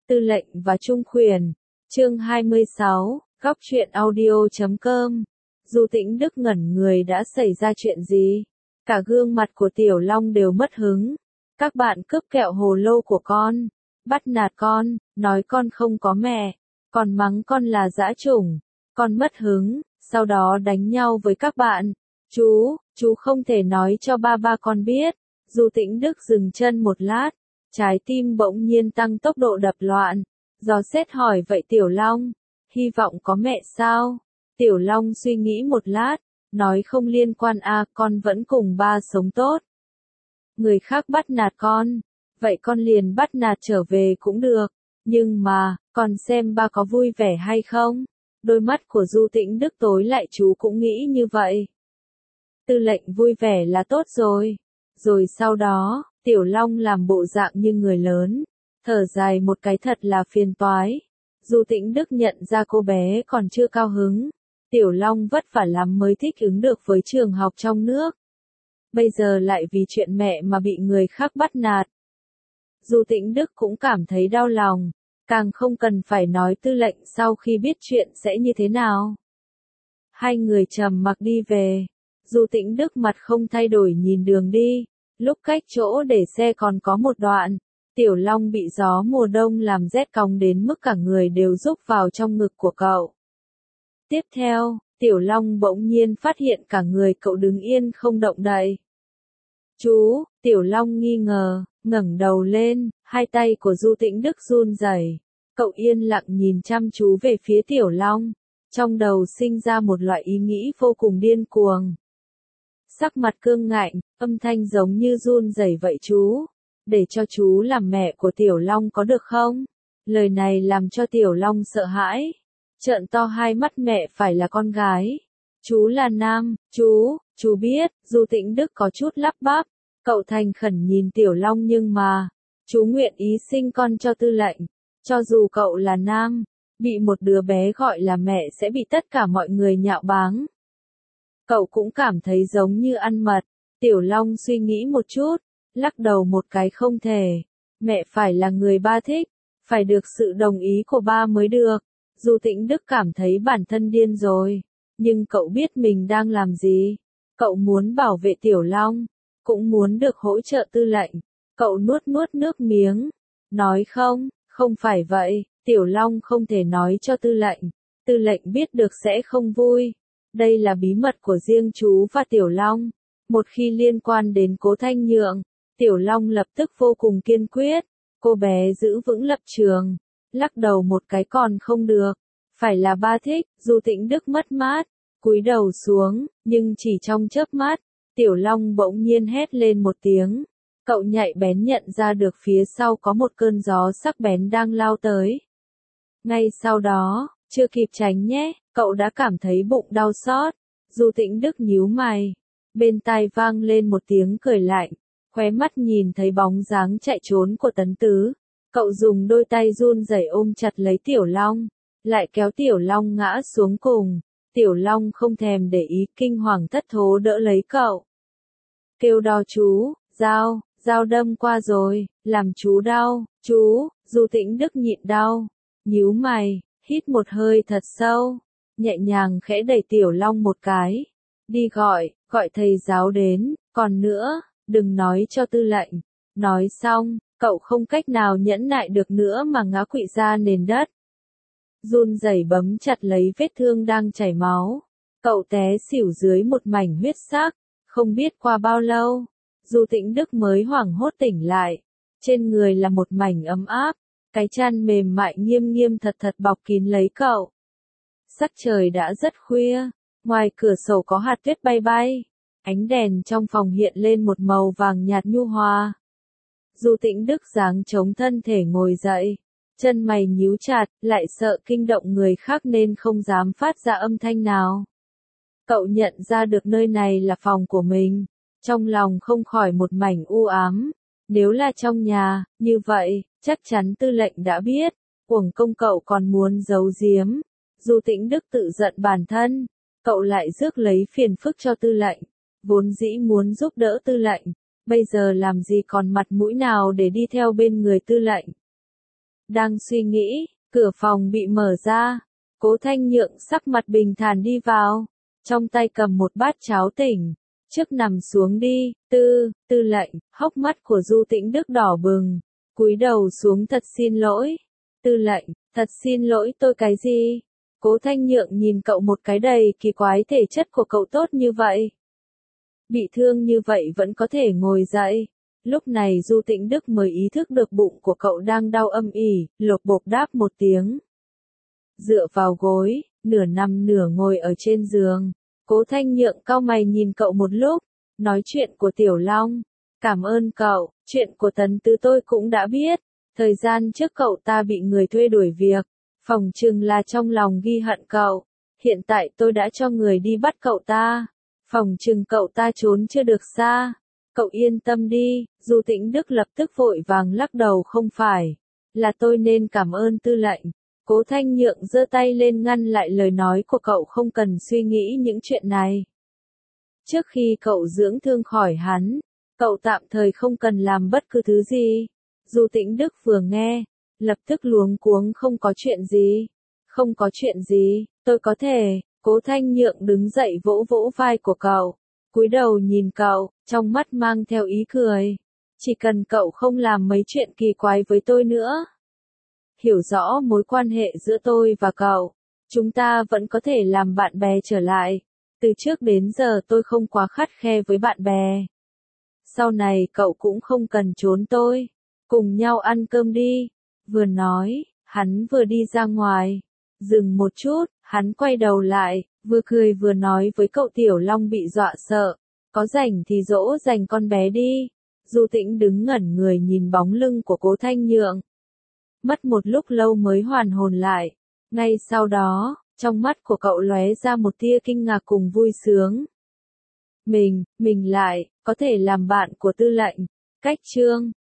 Tư lệnh và Trung Khuyển, chương 26, góc truyện audio.com. Du Tĩnh Đức ngẩn người, đã xảy ra chuyện gì? Cả gương mặt của Tiểu Long đều mất hứng. Các bạn cướp kẹo hồ lô của con, bắt nạt con, nói con không có mẹ, còn mắng con là dã chủng, con mất hứng, sau đó đánh nhau với các bạn. Chú không thể nói cho ba con biết. Du Tĩnh Đức dừng chân một lát, trái tim bỗng nhiên tăng tốc độ đập loạn. Dò xét hỏi, vậy Tiểu Long, hy vọng có mẹ sao? Tiểu Long suy nghĩ một lát, nói không liên quan à, con vẫn cùng ba sống tốt. Người khác bắt nạt con, vậy con liền bắt nạt trở về cũng được, nhưng mà, con xem ba có vui vẻ hay không? Đôi mắt của Du Tĩnh Đức tối lại, chú cũng nghĩ như vậy. Tư lệnh vui vẻ là tốt rồi. Rồi sau đó, Tiểu Long làm bộ dạng như người lớn, thở dài một cái, thật là phiền toái. Du Tĩnh Đức nhận ra cô bé còn chưa cao hứng. Tiểu Long vất vả lắm mới thích ứng được với trường học trong nước. Bây giờ lại vì chuyện mẹ mà bị người khác bắt nạt. Du Tĩnh Đức cũng cảm thấy đau lòng, càng không cần phải nói Tư lệnh sau khi biết chuyện sẽ như thế nào. Hai người trầm mặc đi về. Du Tĩnh Đức mặt không thay đổi nhìn đường đi. Lúc cách chỗ để xe còn có một đoạn, Tiểu Long bị gió mùa đông làm rét cóng đến mức cả người đều rúc vào trong ngực của cậu. Tiếp theo, Tiểu Long bỗng nhiên phát hiện cả người cậu đứng yên không động đậy. Chú, Tiểu Long nghi ngờ, ngẩng đầu lên, hai tay của Du Tĩnh Đức run rẩy. Cậu yên lặng nhìn chăm chú về phía Tiểu Long, trong đầu sinh ra một loại ý nghĩ vô cùng điên cuồng. Sắc mặt cương ngạnh, âm thanh giống như run rẩy, vậy chú, để cho chú làm mẹ của Tiểu Long có được không? Lời này làm cho Tiểu Long sợ hãi, trợn to hai mắt, mẹ phải là con gái, chú là nam, chú biết. Du Tĩnh Đức có chút lắp bắp, cậu thành khẩn nhìn Tiểu Long, nhưng mà, chú nguyện ý sinh con cho Tư lệnh, cho dù cậu là nam, bị một đứa bé gọi là mẹ sẽ bị tất cả mọi người nhạo báng. Cậu cũng cảm thấy giống như ăn mật. Tiểu Long suy nghĩ một chút, lắc đầu một cái, không thể. Mẹ phải là người ba thích, phải được sự đồng ý của ba mới được. Du Tĩnh Đức cảm thấy bản thân điên rồi, nhưng cậu biết mình đang làm gì. Cậu muốn bảo vệ Tiểu Long, cũng muốn được hỗ trợ Tư lệnh. Cậu nuốt nước miếng, nói không phải vậy, Tiểu Long không thể nói cho Tư lệnh. Tư lệnh biết được sẽ không vui. Đây là bí mật của riêng chú và Tiểu Long. Một khi liên quan đến Cố Thanh Nhượng, Tiểu Long lập tức vô cùng kiên quyết. Cô bé giữ vững lập trường, lắc đầu một cái, còn không được, phải là ba thích. Du Tĩnh Đức mất mát, cúi đầu xuống, nhưng chỉ trong chớp mắt, Tiểu Long bỗng nhiên hét lên một tiếng. Cậu nhạy bén nhận ra được phía sau có một cơn gió sắc bén đang lao tới. Ngay sau đó, chưa kịp tránh nhé, cậu đã cảm thấy bụng đau xót. Du Tĩnh Đức nhíu mày, bên tai vang lên một tiếng cười lạnh, khóe mắt nhìn thấy bóng dáng chạy trốn của Tấn Tứ. Cậu dùng đôi tay run rẩy ôm chặt lấy Tiểu Long, lại kéo Tiểu Long ngã xuống cùng. Tiểu Long không thèm để ý, kinh hoàng thất thố đỡ lấy cậu. Kêu đau, chú, dao đâm qua rồi, làm chú đau, chú. Du Tĩnh Đức nhịn đau, nhíu mày, hít một hơi thật sâu, nhẹ nhàng khẽ đẩy Tiểu Long một cái. Đi gọi thầy giáo đến, còn nữa, đừng nói cho Tư lệnh. Nói xong, cậu không cách nào nhẫn nại được nữa mà ngã quỵ ra nền đất. Run rẩy bấm chặt lấy vết thương đang chảy máu. Cậu té xỉu dưới một mảnh huyết sắc. Không biết qua bao lâu, Du Tĩnh Đức mới hoảng hốt tỉnh lại. Trên người là một mảnh ấm áp, cái chăn mềm mại nghiêm thật bọc kín lấy cậu. Sắc trời đã rất khuya, ngoài cửa sổ có hạt tuyết bay bay. Ánh đèn trong phòng hiện lên một màu vàng nhạt nhu hòa. Du Tĩnh Đức giáng chống thân thể ngồi dậy, chân mày nhíu chặt, lại sợ kinh động người khác nên không dám phát ra âm thanh nào. Cậu nhận ra được nơi này là phòng của mình, trong lòng không khỏi một mảnh u ám. Nếu là trong nhà, như vậy, chắc chắn Tư lệnh đã biết, uổng công cậu còn muốn giấu giếm. Du Tĩnh Đức tự giận bản thân, cậu lại rước lấy phiền phức cho Tư lệnh, vốn dĩ muốn giúp đỡ Tư lệnh, bây giờ làm gì còn mặt mũi nào để đi theo bên người Tư lệnh. Đang suy nghĩ, cửa phòng bị mở ra. Cố Thanh Nhượng sắc mặt bình thản đi vào. Trong tay cầm một bát cháo tỉnh. Trước nằm xuống đi, tư lệnh, hốc mắt của Du Tĩnh Đức đỏ bừng. Cúi đầu xuống thật xin lỗi. Tư lệnh, thật xin lỗi tôi cái gì? Cố Thanh Nhượng nhìn cậu một cái đầy kỳ quái thể chất của cậu tốt như vậy. Bị thương như vậy vẫn có thể ngồi dậy. Lúc này Du Tĩnh Đức mới ý thức được bụng của cậu đang đau âm ỉ, lột bột đáp một tiếng. Dựa vào gối, nửa nằm nửa ngồi ở trên giường. Cố Thanh Nhượng cau mày nhìn cậu một lúc, nói chuyện của Tiểu Long. Cảm ơn cậu, chuyện của Tần Tư tôi cũng đã biết. Thời gian trước cậu ta bị người thuê đuổi việc, phỏng chừng là trong lòng ghi hận cậu. Hiện tại tôi đã cho người đi bắt cậu ta, phỏng chừng cậu ta trốn chưa được xa. Cậu yên tâm đi, Du Tĩnh Đức lập tức vội vàng lắc đầu không phải. Là tôi nên cảm ơn tư lệnh. Cố Thanh Nhượng giơ tay lên ngăn lại lời nói của cậu, không cần suy nghĩ những chuyện này. Trước khi cậu dưỡng thương khỏi hắn, cậu tạm thời không cần làm bất cứ thứ gì. Du Tĩnh Đức vừa nghe, lập tức luống cuống, không có chuyện gì. Không có chuyện gì, tôi có thể. Cố Thanh Nhượng đứng dậy vỗ vỗ vai của cậu, cúi đầu nhìn cậu, trong mắt mang theo ý cười. Chỉ cần cậu không làm mấy chuyện kỳ quái với tôi nữa. Hiểu rõ mối quan hệ giữa tôi và cậu, chúng ta vẫn có thể làm bạn bè trở lại. Từ trước đến giờ tôi không quá khắt khe với bạn bè. Sau này cậu cũng không cần trốn tôi. Cùng nhau ăn cơm đi. Vừa nói, hắn vừa đi ra ngoài. Dừng một chút, hắn quay đầu lại, vừa cười vừa nói với cậu. Tiểu Long bị dọa sợ. Có rảnh thì dỗ dành con bé đi. Du Tĩnh đứng ngẩn người nhìn bóng lưng của Cố Thanh Nhượng. Mất một lúc lâu mới hoàn hồn lại. Ngay sau đó, trong mắt của cậu lóe ra một tia kinh ngạc cùng vui sướng. Mình lại, có thể làm bạn của tư lệnh. Cách chương